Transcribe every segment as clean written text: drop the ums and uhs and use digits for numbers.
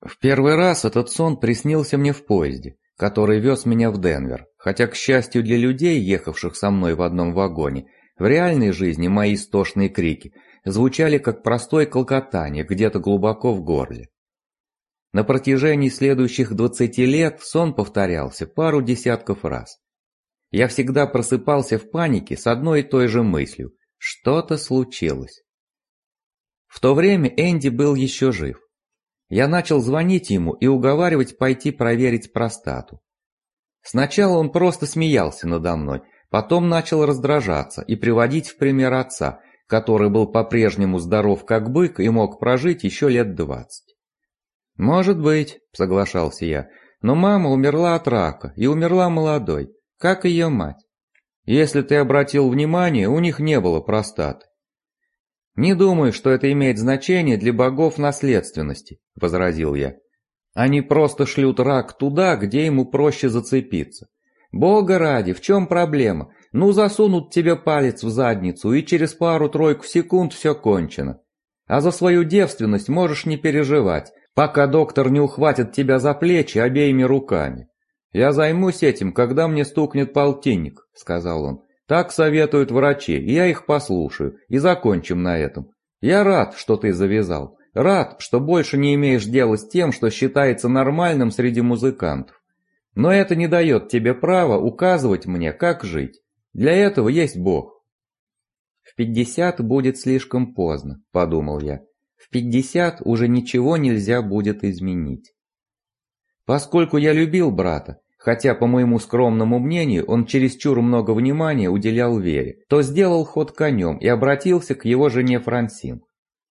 В первый раз этот сон приснился мне в поезде, который вез меня в Денвер, хотя, к счастью для людей, ехавших со мной в одном вагоне, в реальной жизни мои истошные крики звучали как простое клокотание где-то глубоко в горле. На протяжении следующих 20 лет сон повторялся пару десятков раз. Я всегда просыпался в панике с одной и той же мыслью: что-то случилось. В то время Энди был еще жив. Я начал звонить ему и уговаривать пойти проверить простату. Сначала он просто смеялся надо мной, потом начал раздражаться и приводить в пример отца, который был по-прежнему здоров как бык и мог прожить еще лет 20. «Может быть», — соглашался я, — «но мама умерла от рака и умерла молодой, как ее мать. Если ты обратил внимание, у них не было простаты». «Не думаю, что это имеет значение для богов наследственности», — возразил я. «Они просто шлют рак туда, где ему проще зацепиться. Бога ради, в чем проблема? Ну, засунут тебе палец в задницу, и через пару-тройку секунд все кончено. А за свою девственность можешь не переживать, пока доктор не ухватит тебя за плечи обеими руками. Я займусь этим, когда мне стукнет полтинник», — сказал он. «Так советуют врачи, и я их послушаю, и закончим на этом. Я рад, что ты завязал. Рад, что больше не имеешь дела с тем, что считается нормальным среди музыкантов. Но это не дает тебе права указывать мне, как жить. Для этого есть Бог». «В 50 будет слишком поздно», — подумал я. «В 50 уже ничего нельзя будет изменить». Поскольку я любил брата, хотя, по моему скромному мнению, он чересчур много внимания уделял Вере, то сделал ход конем и обратился к его жене Франсин.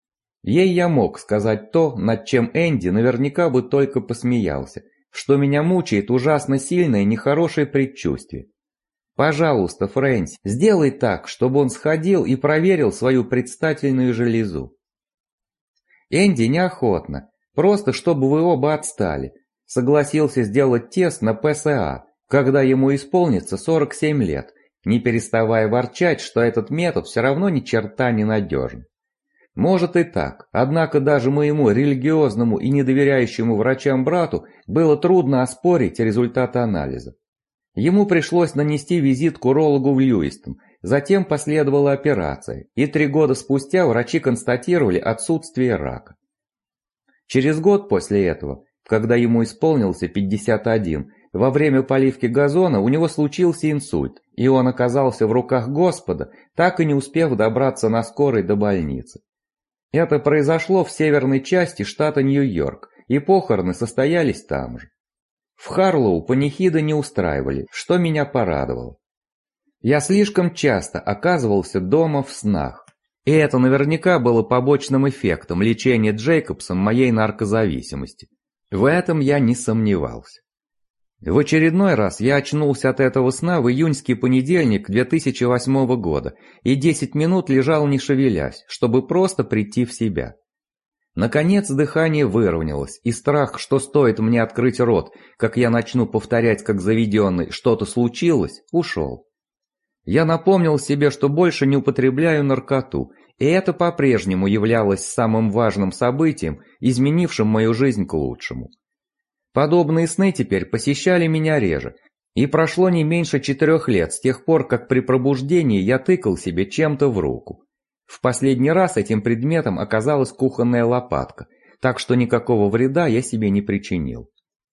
Ей я мог сказать то, над чем Энди наверняка бы только посмеялся, что меня мучает ужасно сильное нехорошее предчувствие. «Пожалуйста, Фрэнс, сделай так, чтобы он сходил и проверил свою предстательную железу». Энди неохотно, просто чтобы вы оба отстали, согласился сделать тест на ПСА, когда ему исполнится 47 лет, не переставая ворчать, что этот метод все равно ни черта не надежен. Может и так, однако даже моему религиозному и недоверяющему врачам брату было трудно оспорить результаты анализа. Ему пришлось нанести визит к урологу в Льюистон, затем последовала операция, и 3 года спустя врачи констатировали отсутствие рака. Через год после этого, когда ему исполнился 51, во время поливки газона у него случился инсульт, и он оказался в руках Господа, так и не успев добраться на скорой до больницы. Это произошло в северной части штата Нью-Йорк, и похороны состоялись там же. В Харлоу панихиды не устраивали, что меня порадовало. Я слишком часто оказывался дома в снах, и это наверняка было побочным эффектом лечения Джейкобсом моей наркозависимости. В этом я не сомневался. В очередной раз я очнулся от этого сна в июньский понедельник 2008 года и 10 минут лежал не шевелясь, чтобы просто прийти в себя. Наконец дыхание выровнялось, и страх, что стоит мне открыть рот, как я начну повторять как заведенный «что-то случилось», ушел. Я напомнил себе, что больше не употребляю наркоту, и это по-прежнему являлось самым важным событием, изменившим мою жизнь к лучшему. Подобные сны теперь посещали меня реже, и прошло не меньше 4 лет с тех пор, как при пробуждении я тыкал себе чем-то в руку. В последний раз этим предметом оказалась кухонная лопатка, так что никакого вреда я себе не причинил.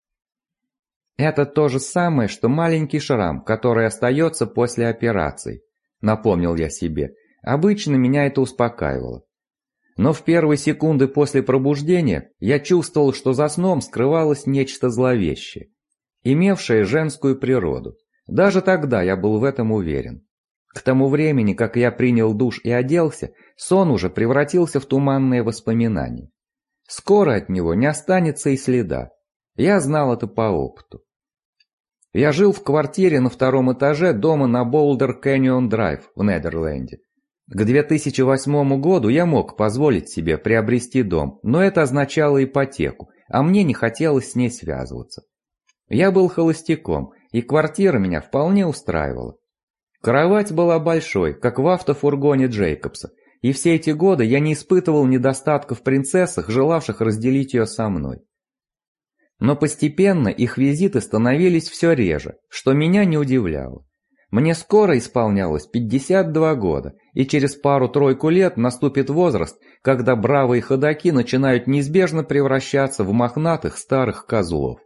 «Это то же самое, что маленький шрам, который остается после операции», — напомнил я себе. Обычно меня это успокаивало. Но в первые секунды после пробуждения я чувствовал, что за сном скрывалось нечто зловещее, имевшее женскую природу. Даже тогда я был в этом уверен. К тому времени, как я принял душ и оделся, сон уже превратился в туманные воспоминания. Скоро от него не останется и следа. Я знал это по опыту. Я жил в квартире на 2-м этаже дома на Boulder Canyon Drive в Нидерленде. К 2008 году я мог позволить себе приобрести дом, но это означало ипотеку, а мне не хотелось с ней связываться. Я был холостяком, и квартира меня вполне устраивала. Кровать была большой, как в автофургоне Джейкобса, и все эти годы я не испытывал недостатка в принцессах, желавших разделить ее со мной. Но постепенно их визиты становились все реже, что меня не удивляло. Мне скоро исполнялось 52 года, и через пару-тройку лет наступит возраст, когда бравые ходаки начинают неизбежно превращаться в мохнатых старых козлов.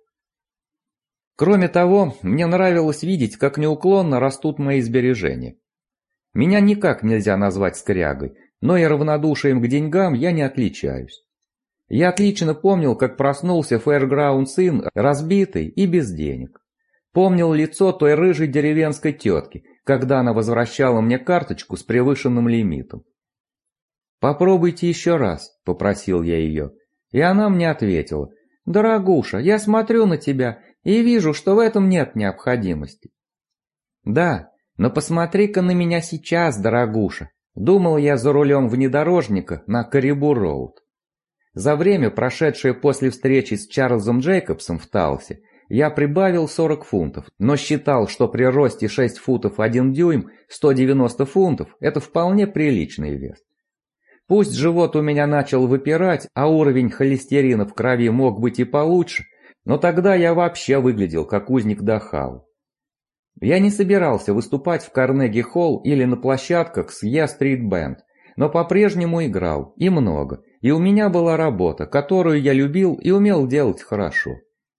Кроме того, мне нравилось видеть, как неуклонно растут мои сбережения. Меня никак нельзя назвать скрягой, но и равнодушием к деньгам я не отличаюсь. Я отлично помнил, как проснулся Fairgrounds Inn разбитый и без денег. Помнил лицо той рыжей деревенской тетки, когда она возвращала мне карточку с превышенным лимитом. «Попробуйте еще раз», — попросил я ее. И она мне ответила: «Дорогуша, я смотрю на тебя и вижу, что в этом нет необходимости». «Да, но посмотри-ка на меня сейчас, дорогуша», — думал я за рулем внедорожника на Карибу-Роуд. За время, прошедшее после встречи с Чарльзом Джейкобсом в Талсе, я прибавил 40 фунтов, но считал, что при росте 6 футов 1 дюйм 190 фунтов – это вполне приличный вес. Пусть живот у меня начал выпирать, а уровень холестерина в крови мог быть и получше, но тогда я вообще выглядел как узник Дахау. Я не собирался выступать в Карнеги-Холл или на площадках с Я-Стрит Бэнд, но по-прежнему играл, и много, и у меня была работа, которую я любил и умел делать хорошо.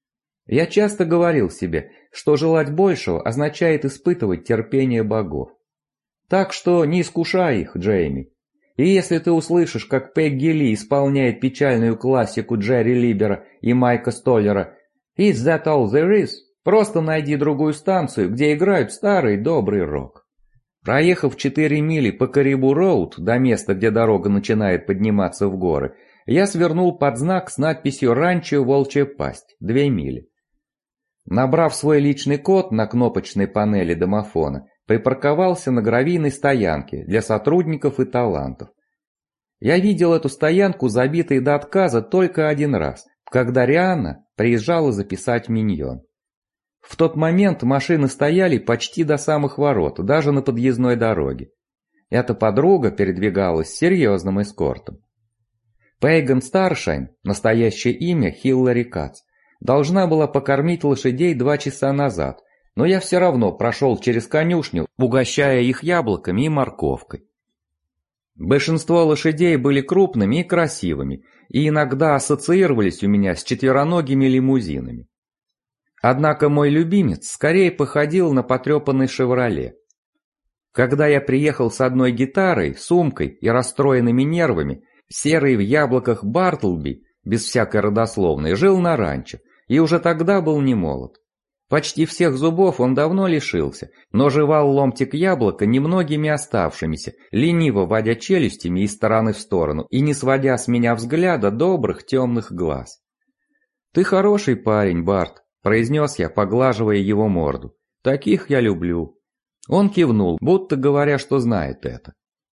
Я часто говорил себе, что желать большего означает испытывать терпение богов. Так что не искушай их, Джейми. И если ты услышишь, как Пегги Ли исполняет печальную классику Джерри Либера и Майка Столлера «Is that all there is?», просто найди другую станцию, где играют старый добрый рок. Проехав 4 мили по Карибу-Роуд до места, где дорога начинает подниматься в горы, я свернул под знак с надписью «Ранчо Волчья Пасть», 2 мили. Набрав свой личный код на кнопочной панели домофона, припарковался на гравийной стоянке для сотрудников и талантов. Я видел эту стоянку забитой до отказа только один раз, когда Рианна приезжала записать «Миньон». В тот момент машины стояли почти до самых ворот, даже на подъездной дороге. Эта подруга передвигалась с серьезным эскортом. Пейган Старшайн, настоящее имя Хиллари Кац, должна была покормить лошадей 2 часа назад, но я все равно прошел через конюшню, угощая их яблоками и морковкой. Большинство лошадей были крупными и красивыми, и иногда ассоциировались у меня с четвероногими лимузинами. Однако мой любимец скорее походил на потрепанный «Шевроле». Когда я приехал с одной гитарой, сумкой и расстроенными нервами, серый в яблоках Бартлби, без всякой родословной, жил на ранчо, и уже тогда был не молод. Почти всех зубов он давно лишился, но жевал ломтик яблока немногими оставшимися, лениво водя челюстями из стороны в сторону и не сводя с меня взгляда добрых темных глаз. «Ты хороший парень, Барт», — произнес я, поглаживая его морду. «Таких я люблю». Он кивнул, будто говоря, что знает это.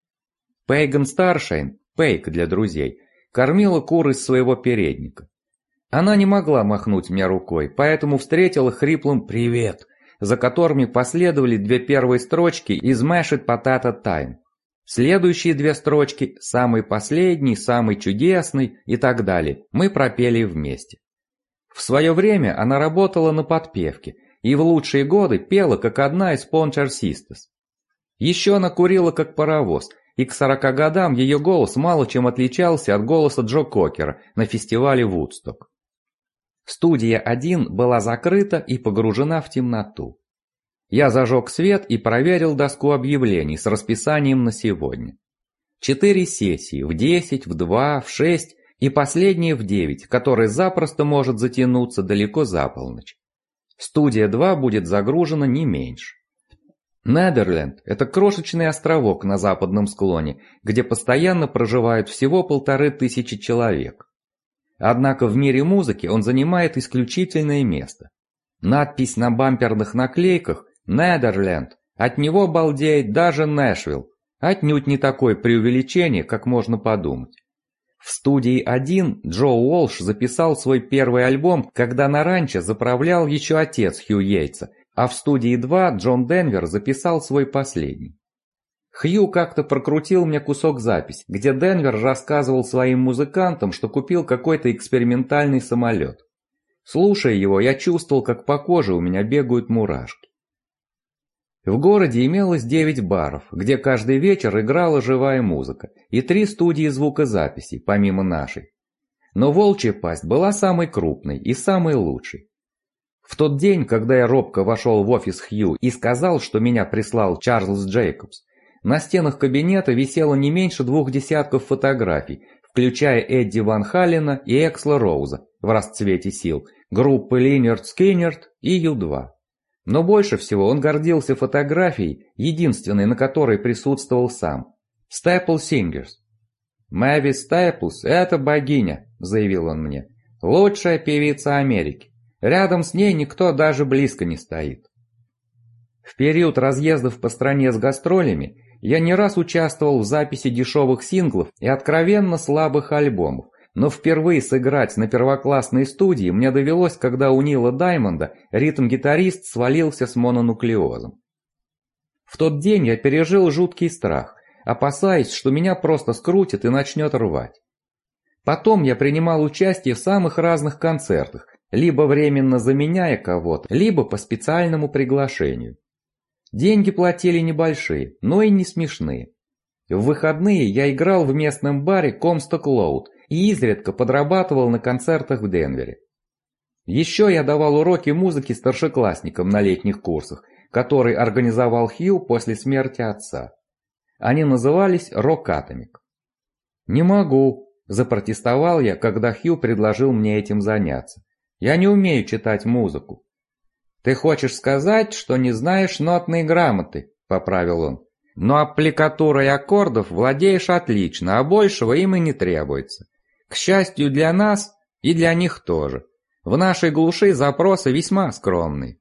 Пейган Старшайн, Пейк для друзей, кормила кур из своего передника. Она не могла махнуть мне рукой, поэтому встретила хриплым «привет», за которыми последовали 2 первые строчки из Mashed Potato Time. Следующие 2 строчки, самый последний, самый чудесный и так далее, мы пропели вместе. В свое время она работала на подпевке и в лучшие годы пела, как одна из Ponchar Sisters. Еще она курила, как паровоз, и к 40 годам ее голос мало чем отличался от голоса Джо Кокера на фестивале Вудсток. Студия 1 была закрыта и погружена в темноту. Я зажег свет и проверил доску объявлений с расписанием на сегодня. 4 сессии в 10, в 2, в 6 и последняя в 9, которая запросто может затянуться далеко за полночь. Студия 2 будет загружена не меньше. Недерленд – это крошечный островок на западном склоне, где постоянно проживают всего 1500 человек. Однако в мире музыки он занимает исключительное место. Надпись на бамперных наклейках «Недерленд», от него балдеет даже Нэшвилл, отнюдь не такое преувеличение, как можно подумать. В студии 1 Джо Уолш записал свой первый альбом, когда на ранчо заправлял еще отец Хью Йейтса, а в студии 2 Джон Денвер записал свой последний. Хью как-то прокрутил мне кусок запись, где Денвер рассказывал своим музыкантам, что купил какой-то экспериментальный самолет. Слушая его, я чувствовал, как по коже у меня бегают мурашки. В городе имелось 9 баров, где каждый вечер играла живая музыка, и 3 студии звукозаписи, помимо нашей. Но «Волчья пасть» была самой крупной и самой лучшей. В тот день, когда я робко вошел в офис Хью и сказал, что меня прислал Чарльз Джейкобс, на стенах кабинета висело не меньше 2 десятков фотографий, включая Эдди Ван Халлена и Эксла Роуза в расцвете сил, группы Линьярд Скиннерд и Ю-2. Но больше всего он гордился фотографией, единственной, на которой присутствовал сам. Staple Singers. «Мэвис Стейплс – это богиня», – заявил он мне. «Лучшая певица Америки. Рядом с ней никто даже близко не стоит». В период разъездов по стране с гастролями я не раз участвовал в записи дешевых синглов и откровенно слабых альбомов, но впервые сыграть на первоклассной студии мне довелось, когда у Нила Даймонда ритм-гитарист свалился с мононуклеозом. В тот день я пережил жуткий страх, опасаясь, что меня просто скрутит и начнет рвать. Потом я принимал участие в самых разных концертах, либо временно заменяя кого-то, либо по специальному приглашению. Деньги платили небольшие, но и не смешные. В выходные я играл в местном баре Comstock Lode и изредка подрабатывал на концертах в Денвере. Еще я давал уроки музыки старшеклассникам на летних курсах, которые организовал Хью после смерти отца. Они назывались «Rock Atomic». «Не могу», – запротестовал я, когда Хью предложил мне этим заняться. «Я не умею читать музыку». «Ты хочешь сказать, что не знаешь нотной грамоты», – поправил он. «Но аппликатурой аккордов владеешь отлично, а большего им и не требуется. К счастью для нас и для них тоже. В нашей глуши запросы весьма скромные».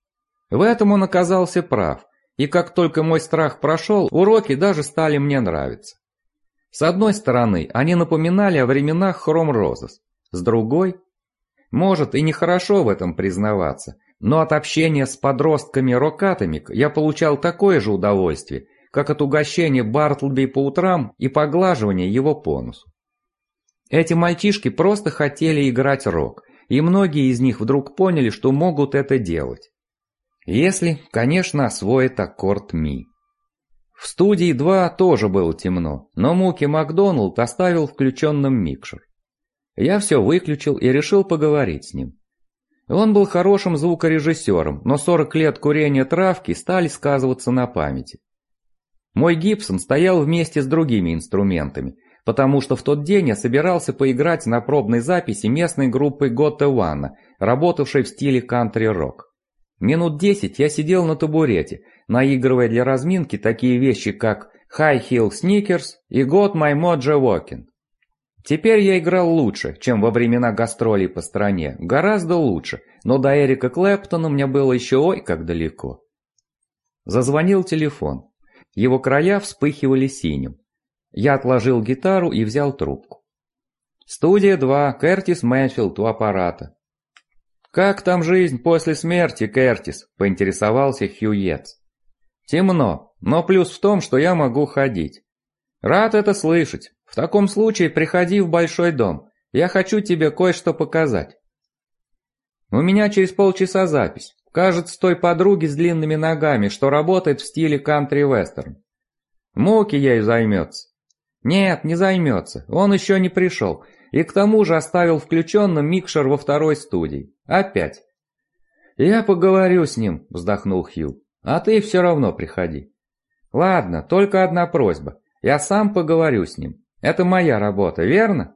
В этом он оказался прав, и как только мой страх прошел, уроки даже стали мне нравиться. С одной стороны, они напоминали о временах Chrome Roses, с другой, может и нехорошо в этом признаваться, но от общения с подростками Rock Atomic я получал такое же удовольствие, как от угощения Бартлби по утрам и поглаживания его по носу. Эти мальчишки просто хотели играть рок, и многие из них вдруг поняли, что могут это делать. Если, конечно, освоит аккорд ми. В студии 2 тоже было темно, но Муки Макдоналд оставил включенным микшер. Я все выключил и решил поговорить с ним. Он был хорошим звукорежиссером, но 40 лет курения травки стали сказываться на памяти. Мой Гибсон стоял вместе с другими инструментами, потому что в тот день я собирался поиграть на пробной записи местной группы Got One, работавшей в стиле кантри-рок. Минут 10 я сидел на табурете, наигрывая для разминки такие вещи, как High Heel Sneakers и Got My Mojo Walking. Теперь я играл лучше, чем во времена гастролей по стране, гораздо лучше, но до Эрика Клэптона мне было еще ой как далеко. Зазвонил телефон. Его края вспыхивали синим. Я отложил гитару и взял трубку. «Студия 2, Кертис Мэнфилд у аппарата». «Как там жизнь после смерти, Кертис?» – поинтересовался Хью Йетс. «Темно, но плюс в том, что я могу ходить». «Рад это слышать. В таком случае приходи в большой дом. Я хочу тебе кое-что показать». «У меня через полчаса запись. Кажется, той подруги с длинными ногами, что работает в стиле кантри-вестерн. Муки ею займется». «Нет, не займется. Он еще не пришел. И к тому же оставил включенным микшер во второй студии. Опять». «Я поговорю с ним», – вздохнул Хью. «А ты все равно приходи». «Ладно, только одна просьба. Я сам поговорю с ним. Это моя работа, верно?»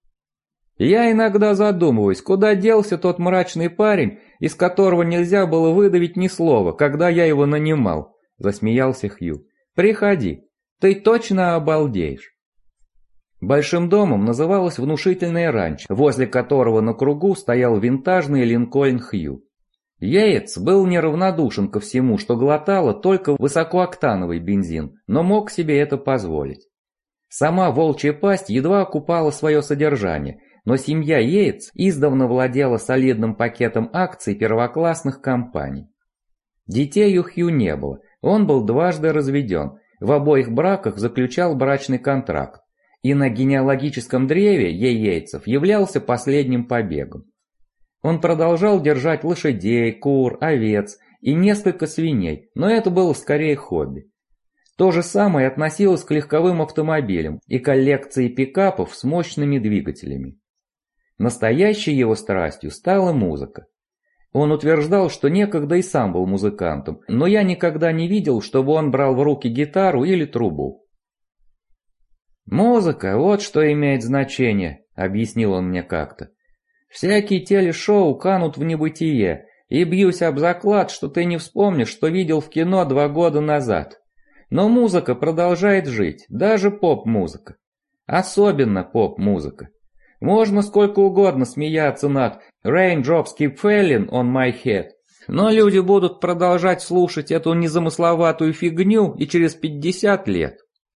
Я иногда задумываюсь, куда делся тот мрачный парень, из которого нельзя было выдавить ни слова, когда я его нанимал, – засмеялся Хью. «Приходи, ты точно обалдеешь». Большим домом называлось внушительное ранчо, возле которого на кругу стоял винтажный Линкольн Хью. Йейтс был неравнодушен ко всему, что глотало только высокооктановый бензин, но мог себе это позволить. Сама Волчья пасть едва окупала свое содержание, но семья Йейтс издавна владела солидным пакетом акций первоклассных компаний. Детей у Хью не было, он был дважды разведен, в обоих браках заключал брачный контракт, и на генеалогическом древе Йейтсов являлся последним побегом. Он продолжал держать лошадей, кур, овец и несколько свиней, но это было скорее хобби. То же самое относилось к легковым автомобилям и коллекции пикапов с мощными двигателями. Настоящей его страстью стала музыка. Он утверждал, что некогда и сам был музыкантом, но я никогда не видел, чтобы он брал в руки гитару или трубу. «Музыка, вот что имеет значение», — объяснил он мне как-то. «Всякие телешоу канут в небытие, и бьюсь об заклад, что ты не вспомнишь, что видел в кино 2 года назад. Но музыка продолжает жить, даже поп-музыка. Особенно поп-музыка. Можно сколько угодно смеяться над «Raindrops keep falling on my head», но люди будут продолжать слушать эту незамысловатую фигню и через 50 лет.